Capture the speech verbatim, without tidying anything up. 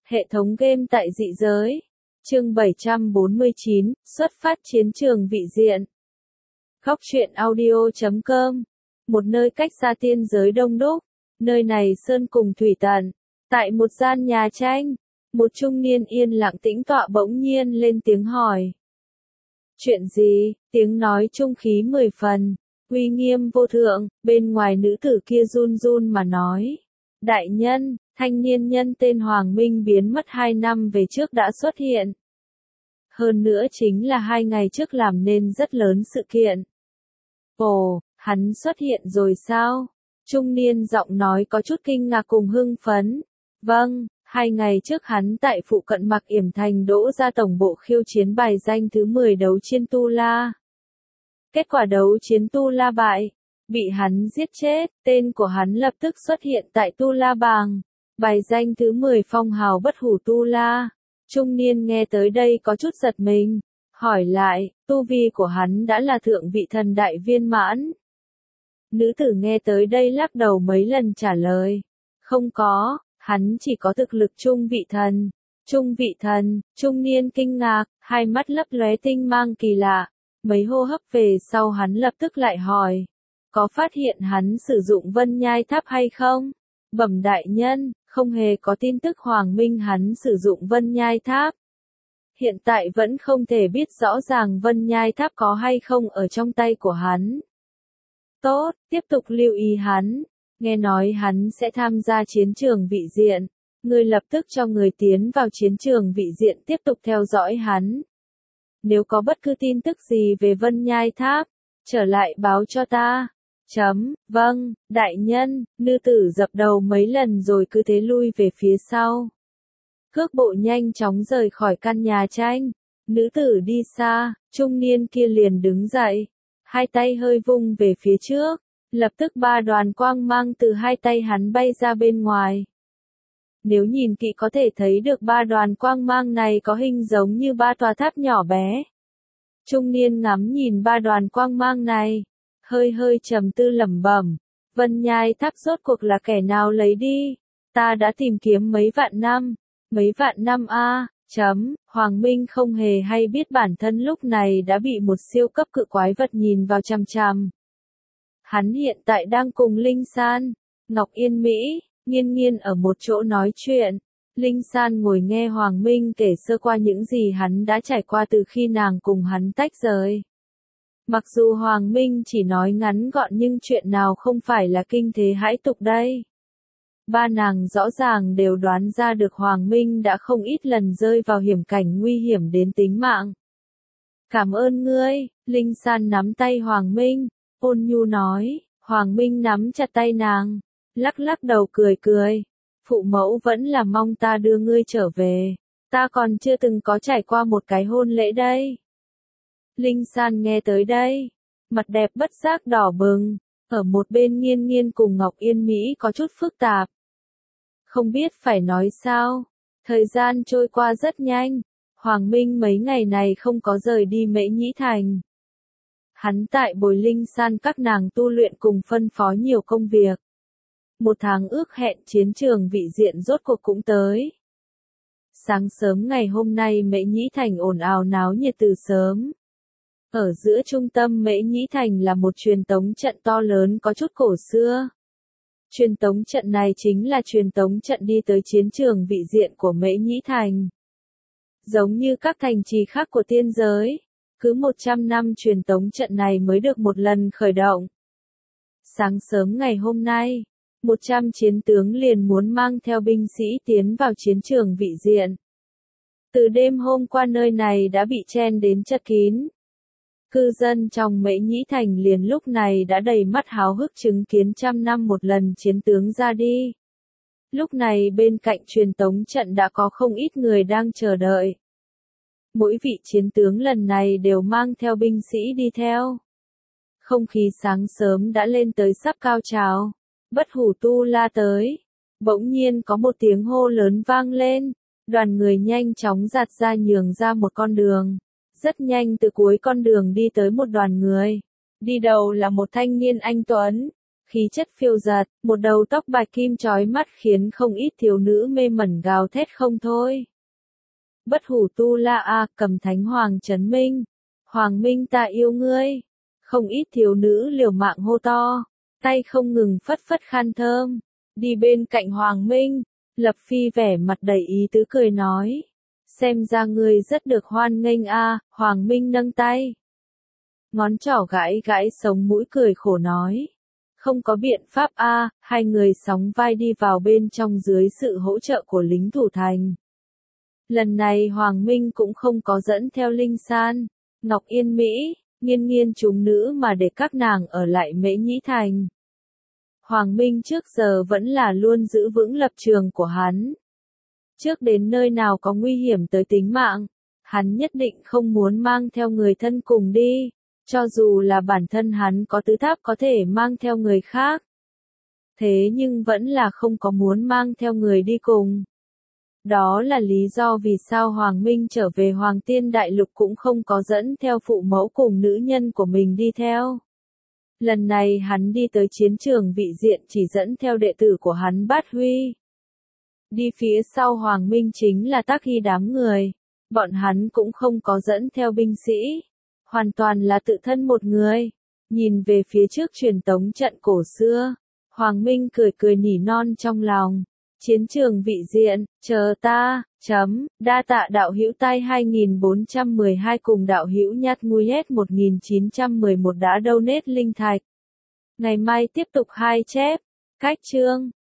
Hệ thống game tại dị giới. Chương bảy trăm bốn mươi chín, xuất phát chiến trường vị diện. Góc truyện audio chấm com. Một nơi cách xa tiên giới đông đúc, nơi này sơn cùng thủy tận. Tại một gian nhà tranh, một trung niên yên lặng tĩnh tọa bỗng nhiên lên tiếng hỏi. Chuyện gì? Tiếng nói trung khí mười phần, uy nghiêm vô thượng, bên ngoài nữ tử kia run run mà nói. Đại nhân, thanh niên nhân tên Hoàng Minh biến mất hai năm về trước đã xuất hiện. Hơn nữa chính là hai ngày trước làm nên rất lớn sự kiện. Ồ, hắn xuất hiện rồi sao? Trung niên giọng nói có chút kinh ngạc cùng hưng phấn. Vâng, hai ngày trước hắn tại phụ cận Mạc Yểm Thành đỗ ra tổng bộ khiêu chiến bài danh thứ mười đấu chiến Tu La. Kết quả đấu chiến Tu La bại, bị hắn giết chết, tên của hắn lập tức xuất hiện tại Tu La bảng, bài danh thứ mười phong hào bất hủ Tu La. Trung niên nghe tới đây có chút giật mình, hỏi lại, tu vi của hắn đã là thượng vị thần đại viên mãn. Nữ tử nghe tới đây lắc đầu mấy lần trả lời, không có, hắn chỉ có thực lực trung vị thần. Trung vị thần, trung niên kinh ngạc, hai mắt lấp lóe tinh mang kỳ lạ, mấy hô hấp về sau hắn lập tức lại hỏi, có phát hiện hắn sử dụng vân nhai tháp hay không? Bẩm đại nhân, không hề có tin tức Hoàng Minh hắn sử dụng vân nhai tháp. Hiện tại vẫn không thể biết rõ ràng vân nhai tháp có hay không ở trong tay của hắn. Tốt, tiếp tục lưu ý hắn. Nghe nói hắn sẽ tham gia chiến trường vị diện. Ngươi lập tức cho người tiến vào chiến trường vị diện tiếp tục theo dõi hắn. Nếu có bất cứ tin tức gì về vân nhai tháp, trở lại báo cho ta. Chấm, vâng, đại nhân, nữ tử dập đầu mấy lần rồi cứ thế lui về phía sau. Cước bộ nhanh chóng rời khỏi căn nhà tranh. Nữ tử đi xa, trung niên kia liền đứng dậy. Hai tay hơi vung về phía trước. Lập tức ba đoàn quang mang từ hai tay hắn bay ra bên ngoài. Nếu nhìn kỹ có thể thấy được ba đoàn quang mang này có hình giống như ba tòa tháp nhỏ bé. Trung niên ngắm nhìn ba đoàn quang mang này, hơi hơi trầm tư lẩm bẩm, vân nhai tháp rốt cuộc là kẻ nào lấy đi? Ta đã tìm kiếm mấy vạn năm, mấy vạn năm a, chấm, Hoàng Minh không hề hay biết bản thân lúc này đã bị một siêu cấp cự quái vật nhìn vào chằm chằm. Hắn hiện tại đang cùng Linh San, Ngọc Yên Mỹ, Nghiên Nghiên ở một chỗ nói chuyện. Linh San ngồi nghe Hoàng Minh kể sơ qua những gì hắn đã trải qua từ khi nàng cùng hắn tách rời. Mặc dù Hoàng Minh chỉ nói ngắn gọn nhưng chuyện nào không phải là kinh thế hãi tục đây. Ba nàng rõ ràng đều đoán ra được Hoàng Minh đã không ít lần rơi vào hiểm cảnh nguy hiểm đến tính mạng. Cảm ơn ngươi, Linh San nắm tay Hoàng Minh, ôn nhu nói. Hoàng Minh nắm chặt tay nàng, lắc lắc đầu cười cười. Phụ mẫu vẫn là mong ta đưa ngươi trở về, ta còn chưa từng có trải qua một cái hôn lễ đây. Linh San nghe tới đây, mặt đẹp bất giác đỏ bừng, ở một bên Nghiên Nghiên cùng Ngọc Yên Mỹ có chút phức tạp. Không biết phải nói sao, thời gian trôi qua rất nhanh, Hoàng Minh mấy ngày này không có rời đi Mễ Nhĩ Thành. Hắn tại bồi Linh San các nàng tu luyện cùng phân phó nhiều công việc. Một tháng ước hẹn chiến trường vị diện rốt cuộc cũng tới. Sáng sớm ngày hôm nay Mễ Nhĩ Thành ồn ào náo nhiệt từ sớm. Ở giữa trung tâm Mễ Nhĩ Thành là một truyền tống trận to lớn có chút cổ xưa. Truyền tống trận này chính là truyền tống trận đi tới chiến trường vị diện của Mễ Nhĩ Thành. Giống như các thành trì khác của tiên giới, cứ một trăm năm truyền tống trận này mới được một lần khởi động. Sáng sớm ngày hôm nay, một trăm chiến tướng liền muốn mang theo binh sĩ tiến vào chiến trường vị diện. Từ đêm hôm qua nơi này đã bị chen đến chật kín. Cư dân trong Mễ Nhĩ Thành liền lúc này đã đầy mắt háo hức chứng kiến trăm năm một lần chiến tướng ra đi. Lúc này bên cạnh truyền tống trận đã có không ít người đang chờ đợi. Mỗi vị chiến tướng lần này đều mang theo binh sĩ đi theo. Không khí sáng sớm đã lên tới sắp cao trào. Bất hủ Tu La tới. Bỗng nhiên có một tiếng hô lớn vang lên. Đoàn người nhanh chóng giạt ra nhường ra một con đường. Rất nhanh từ cuối con đường đi tới một đoàn người. Đi đầu là một thanh niên anh tuấn. khí chất phiêu dật, một đầu tóc bạch kim chói mắt khiến không ít thiếu nữ mê mẩn gào thét không thôi. Bất hủ tu la a, Cầm Thánh Hoàng Trấn Minh. Hoàng Minh ta yêu ngươi. Không ít thiếu nữ liều mạng hô to, tay không ngừng phất phất khăn thơm. Đi bên cạnh Hoàng Minh, Lập Phi vẻ mặt đầy ý tứ cười nói. Xem ra ngươi rất được hoan nghênh a. Hoàng Minh nâng tay. Ngón trỏ gãi gãi sống mũi cười khổ nói. Không có biện pháp a. Hai người sóng vai đi vào bên trong dưới sự hỗ trợ của lính thủ thành. Lần này Hoàng Minh cũng không có dẫn theo Linh San, Ngọc Yên Mỹ, Nghiên Nghiên chúng nữ mà để các nàng ở lại Mễ Nhĩ Thành. Hoàng Minh trước giờ vẫn là luôn giữ vững lập trường của hắn. Trước đến nơi nào có nguy hiểm tới tính mạng, hắn nhất định không muốn mang theo người thân cùng đi, cho dù là bản thân hắn có tứ tháp có thể mang theo người khác. Thế nhưng vẫn là không có muốn mang theo người đi cùng. Đó là lý do vì sao Hoàng Minh trở về Hoàng Tiên Đại Lục cũng không có dẫn theo phụ mẫu cùng nữ nhân của mình đi theo. Lần này hắn đi tới chiến trường vị diện chỉ dẫn theo đệ tử của hắn Bát Huy. Đi phía sau Hoàng Minh chính là Tác Hy đám người. Bọn hắn cũng không có dẫn theo binh sĩ. Hoàn toàn là tự thân một người. Nhìn về phía trước truyền tống trận cổ xưa. Hoàng Minh cười cười nỉ non trong lòng. Chiến trường vị diện, chờ ta, chấm, đa tạ đạo hữu tai hai nghìn bốn trăm mười hai cùng đạo hữu nhát ngu hết một nghìn chín trăm mười một đã donate linh thạch. Ngày mai tiếp tục hai chép, cách chương.